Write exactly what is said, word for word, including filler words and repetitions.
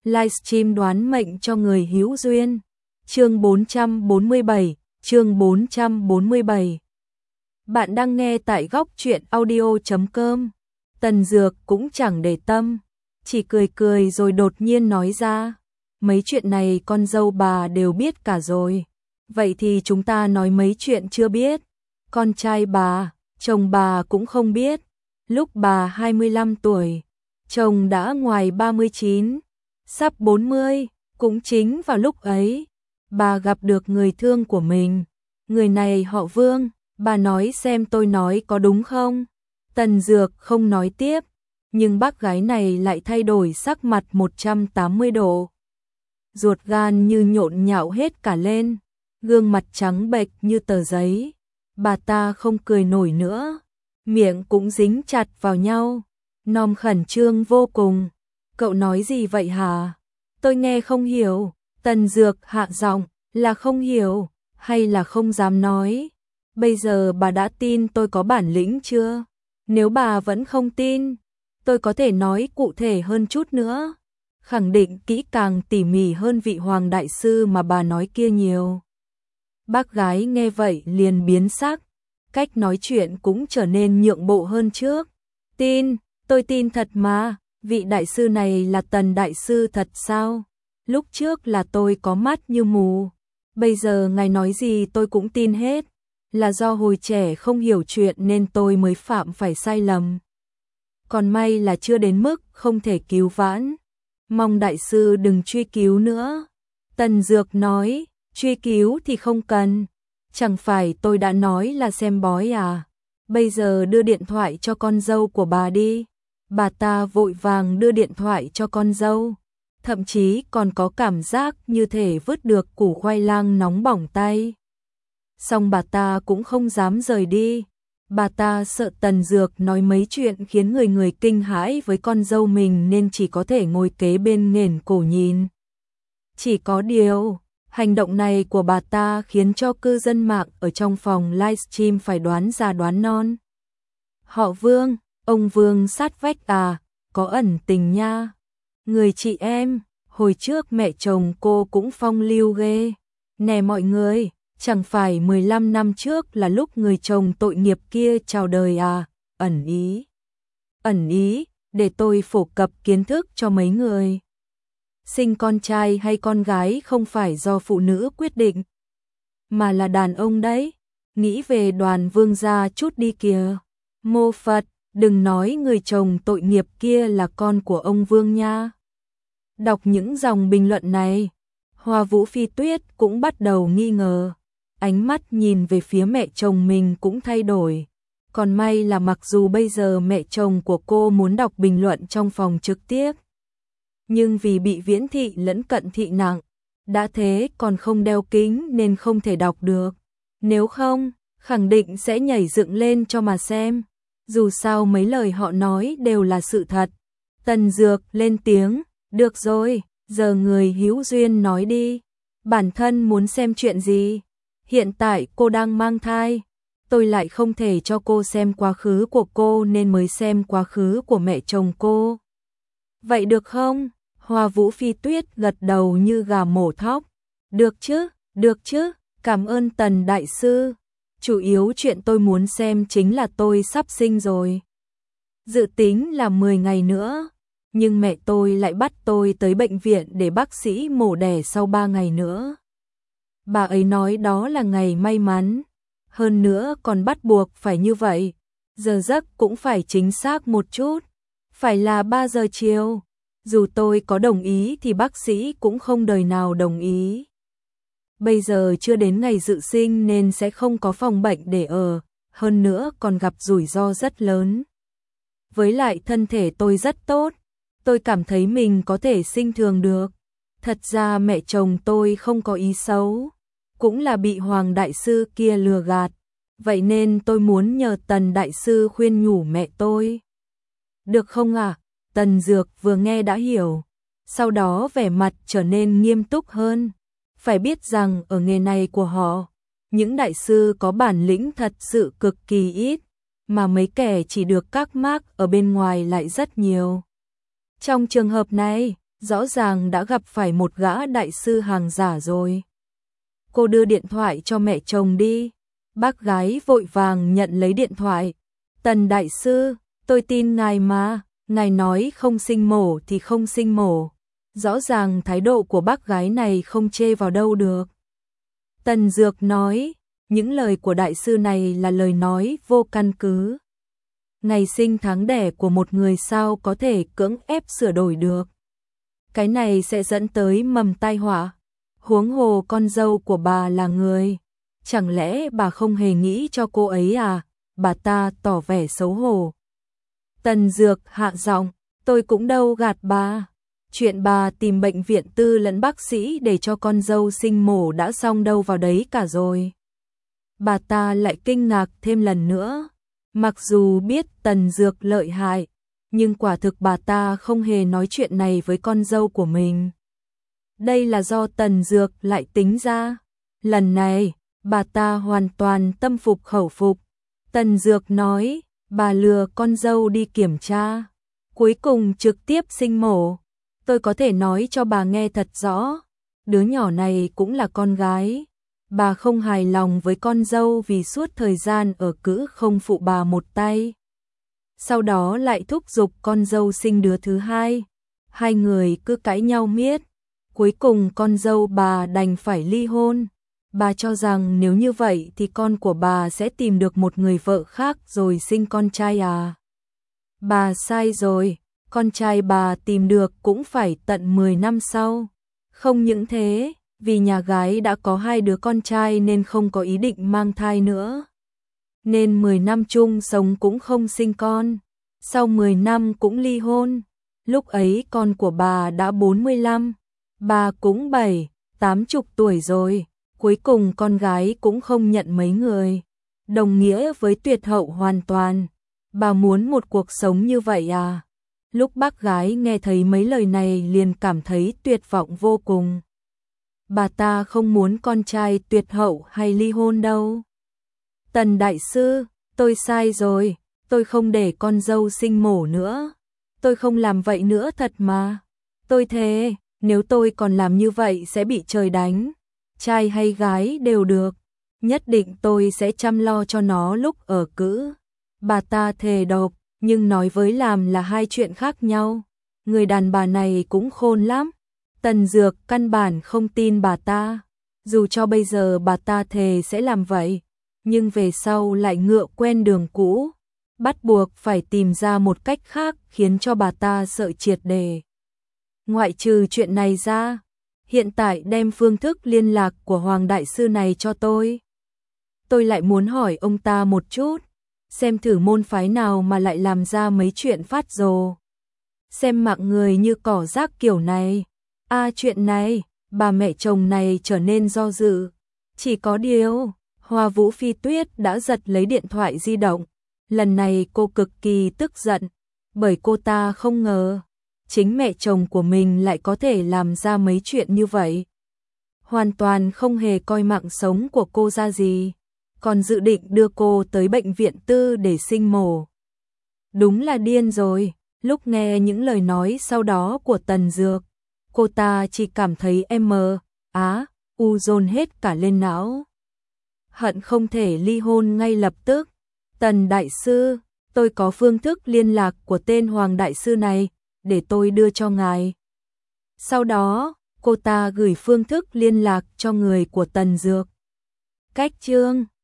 livestream đoán mệnh cho người hữu duyên. Chương bốn trăm bốn mươi bảy, chương bốn trăm bốn mươi bảy. Bạn đang nghe tại góc truyện audio chấm com. Tần Dược cũng chẳng để tâm, chỉ cười cười rồi đột nhiên nói ra, mấy chuyện này con dâu bà đều biết cả rồi. Vậy thì chúng ta nói mấy chuyện chưa biết. Con trai bà, chồng bà cũng không biết. Lúc bà hai mươi lăm tuổi, chồng đã ngoài ba mươi chín, sắp bốn mươi, cũng chính vào lúc ấy, bà gặp được người thương của mình. Người này họ Vương, bà nói xem tôi nói có đúng không? Tần Dược không nói tiếp, nhưng bác gái này lại thay đổi sắc mặt một trăm tám mươi độ. Ruột gan như nhộn nhạo hết cả lên, gương mặt trắng bệch như tờ giấy. Bà ta không cười nổi nữa, miệng cũng dính chặt vào nhau, Nom khẩn trương vô cùng. Cậu nói gì vậy hả? Tôi nghe không hiểu. Tần Dược hạ giọng, là không hiểu, hay là không dám nói? Bây giờ bà đã tin tôi có bản lĩnh chưa? Nếu bà vẫn không tin, tôi có thể nói cụ thể hơn chút nữa, khẳng định kỹ càng tỉ mỉ hơn vị Hoàng Đại Sư mà bà nói kia nhiều. Bác gái nghe vậy liền biến sắc, cách nói chuyện cũng trở nên nhượng bộ hơn trước. Tin, tôi tin thật mà, vị đại sư này là Tần Đại Sư thật sao? Lúc trước là tôi có mắt như mù, bây giờ ngài nói gì tôi cũng tin hết, là do hồi trẻ không hiểu chuyện nên tôi mới phạm phải sai lầm. Còn may là chưa đến mức không thể cứu vãn, mong đại sư đừng truy cứu nữa. Tần Dược nói, truy cứu thì không cần, chẳng phải tôi đã nói là xem bói à? Bây giờ đưa điện thoại cho con dâu của bà đi. Bà ta vội vàng đưa điện thoại cho con dâu, thậm chí còn có cảm giác như thể vứt được củ khoai lang nóng bỏng tay. Song bà ta cũng không dám rời đi, bà ta sợ Tần Dược nói mấy chuyện khiến người người kinh hãi với con dâu mình nên chỉ có thể ngồi kế bên nghển cổ nhìn. Chỉ có điều, hành động này của bà ta khiến cho cư dân mạng ở trong phòng livestream phải đoán già đoán non. Họ Vương, ông Vương sát vách à, có ẩn tình nha. Người chị em, hồi trước mẹ chồng cô cũng phong lưu ghê. Nè mọi người, chẳng phải mười lăm năm trước là lúc người chồng tội nghiệp kia chào đời à, ẩn ý. Ẩn ý, để tôi phổ cập kiến thức cho mấy người. Sinh con trai hay con gái không phải do phụ nữ quyết định, mà là đàn ông đấy. Nghĩ về Đoàn Vương gia chút đi kìa. Mô Phật, đừng nói người chồng tội nghiệp kia là con của ông Vương nha. Đọc những dòng bình luận này, Hoa Vũ Phi Tuyết cũng bắt đầu nghi ngờ. Ánh mắt nhìn về phía mẹ chồng mình cũng thay đổi. Còn may là mặc dù bây giờ mẹ chồng của cô muốn đọc bình luận trong phòng trực tiếp, nhưng vì bị viễn thị lẫn cận thị nặng, đã thế còn không đeo kính nên không thể đọc được. Nếu không, khẳng định sẽ nhảy dựng lên cho mà xem. Dù sao mấy lời họ nói đều là sự thật. Tần Dược lên tiếng, được rồi, giờ người hữu duyên nói đi. Bản thân muốn xem chuyện gì? Hiện tại cô đang mang thai, tôi lại không thể cho cô xem quá khứ của cô nên mới xem quá khứ của mẹ chồng cô. Vậy được không? Hoa Vũ Phi Tuyết gật đầu như gà mổ thóc. Được chứ, được chứ, cảm ơn Tần Đại Sư. Chủ yếu chuyện tôi muốn xem chính là tôi sắp sinh rồi. Dự tính là mười ngày nữa, nhưng mẹ tôi lại bắt tôi tới bệnh viện để bác sĩ mổ đẻ sau ba ngày nữa. Bà ấy nói đó là ngày may mắn, hơn nữa còn bắt buộc phải như vậy. Giờ giấc cũng phải chính xác một chút, phải là ba giờ chiều. Dù tôi có đồng ý thì bác sĩ cũng không đời nào đồng ý. Bây giờ chưa đến ngày dự sinh nên sẽ không có phòng bệnh để ở, hơn nữa còn gặp rủi ro rất lớn. Với lại thân thể tôi rất tốt, tôi cảm thấy mình có thể sinh thường được. Thật ra mẹ chồng tôi không có ý xấu, cũng là bị Hoàng Đại Sư kia lừa gạt. Vậy nên tôi muốn nhờ Tần Đại Sư khuyên nhủ mẹ tôi. Được không ạ? À? Tần Dược vừa nghe đã hiểu, sau đó vẻ mặt trở nên nghiêm túc hơn. Phải biết rằng ở nghề này của họ, những đại sư có bản lĩnh thật sự cực kỳ ít, mà mấy kẻ chỉ được các mác ở bên ngoài lại rất nhiều. Trong trường hợp này, rõ ràng đã gặp phải một gã đại sư hàng giả rồi. Cô đưa điện thoại cho mẹ chồng đi. Bác gái vội vàng nhận lấy điện thoại. Tần đại sư, tôi tin ngài mà, ngài nói không sinh mổ thì không sinh mổ. Rõ ràng thái độ của bác gái này không chê vào đâu được. Tần Dược nói, những lời của đại sư này là lời nói vô căn cứ. Ngày sinh tháng đẻ của một người sao có thể cưỡng ép sửa đổi được. Cái này sẽ dẫn tới mầm tai họa. Huống hồ con dâu của bà là người. Chẳng lẽ bà không hề nghĩ cho cô ấy à? Bà ta tỏ vẻ xấu hổ. Tần Dược hạ giọng, tôi cũng đâu gạt bà. Chuyện bà tìm bệnh viện tư lẫn bác sĩ để cho con dâu sinh mổ đã xong đâu vào đấy cả rồi. Bà ta lại kinh ngạc thêm lần nữa. Mặc dù biết Tần Dược lợi hại, nhưng quả thực bà ta không hề nói chuyện này với con dâu của mình. Đây là do Tần Dược lại tính ra. Lần này, bà ta hoàn toàn tâm phục khẩu phục. Tần Dược nói, bà lừa con dâu đi kiểm tra, cuối cùng trực tiếp sinh mổ. Tôi có thể nói cho bà nghe thật rõ, đứa nhỏ này cũng là con gái. Bà không hài lòng với con dâu vì suốt thời gian ở cữ không phụ bà một tay. Sau đó lại thúc giục con dâu sinh đứa thứ hai. Hai người cứ cãi nhau miết. Cuối cùng con dâu bà đành phải ly hôn. Bà cho rằng nếu như vậy thì con của bà sẽ tìm được một người vợ khác rồi sinh con trai à. Bà sai rồi, con trai bà tìm được cũng phải tận mười năm sau. Không những thế, vì nhà gái đã có hai đứa con trai nên không có ý định mang thai nữa. Nên mười năm chung sống cũng không sinh con. Sau mười năm cũng ly hôn. Lúc ấy con của bà đã bốn mươi lăm, bà cũng bảy, tám chục tuổi rồi. Cuối cùng con gái cũng không nhận mấy người. Đồng nghĩa với tuyệt hậu hoàn toàn. Bà muốn một cuộc sống như vậy à? Lúc bác gái nghe thấy mấy lời này liền cảm thấy tuyệt vọng vô cùng. Bà ta không muốn con trai tuyệt hậu hay ly hôn đâu. Tần đại sư, tôi sai rồi, tôi không để con dâu sinh mổ nữa. Tôi không làm vậy nữa thật mà. Tôi thề, nếu tôi còn làm như vậy sẽ bị trời đánh. Trai hay gái đều được. Nhất định tôi sẽ chăm lo cho nó lúc ở cữ. Bà ta thề độc, nhưng nói với làm là hai chuyện khác nhau. Người đàn bà này cũng khôn lắm. Tần Dược căn bản không tin bà ta. Dù cho bây giờ bà ta thề sẽ làm vậy, nhưng về sau lại ngựa quen đường cũ. Bắt buộc phải tìm ra một cách khác khiến cho bà ta sợ triệt để. Ngoại trừ chuyện này ra, hiện tại đem phương thức liên lạc của Hoàng Đại Sư này cho tôi. Tôi lại muốn hỏi ông ta một chút, xem thử môn phái nào mà lại làm ra mấy chuyện phát rồ. Xem mạng người như cỏ rác kiểu này. À chuyện này, bà mẹ chồng này trở nên do dự. Chỉ có điều, Hoa Vũ Phi Tuyết đã giật lấy điện thoại di động. Lần này cô cực kỳ tức giận, bởi cô ta không ngờ chính mẹ chồng của mình lại có thể làm ra mấy chuyện như vậy. Hoàn toàn không hề coi mạng sống của cô ra gì, còn dự định đưa cô tới bệnh viện tư để sinh mổ. Đúng là điên rồi. Lúc nghe những lời nói sau đó của Tần Dược, cô ta chỉ cảm thấy em á, u dồn hết cả lên não. Hận không thể ly hôn ngay lập tức. Tần Đại Sư, tôi có phương thức liên lạc của tên Hoàng Đại Sư này, để tôi đưa cho ngài. Sau đó, cô ta gửi phương thức liên lạc cho người của Tần Dược. Cách chương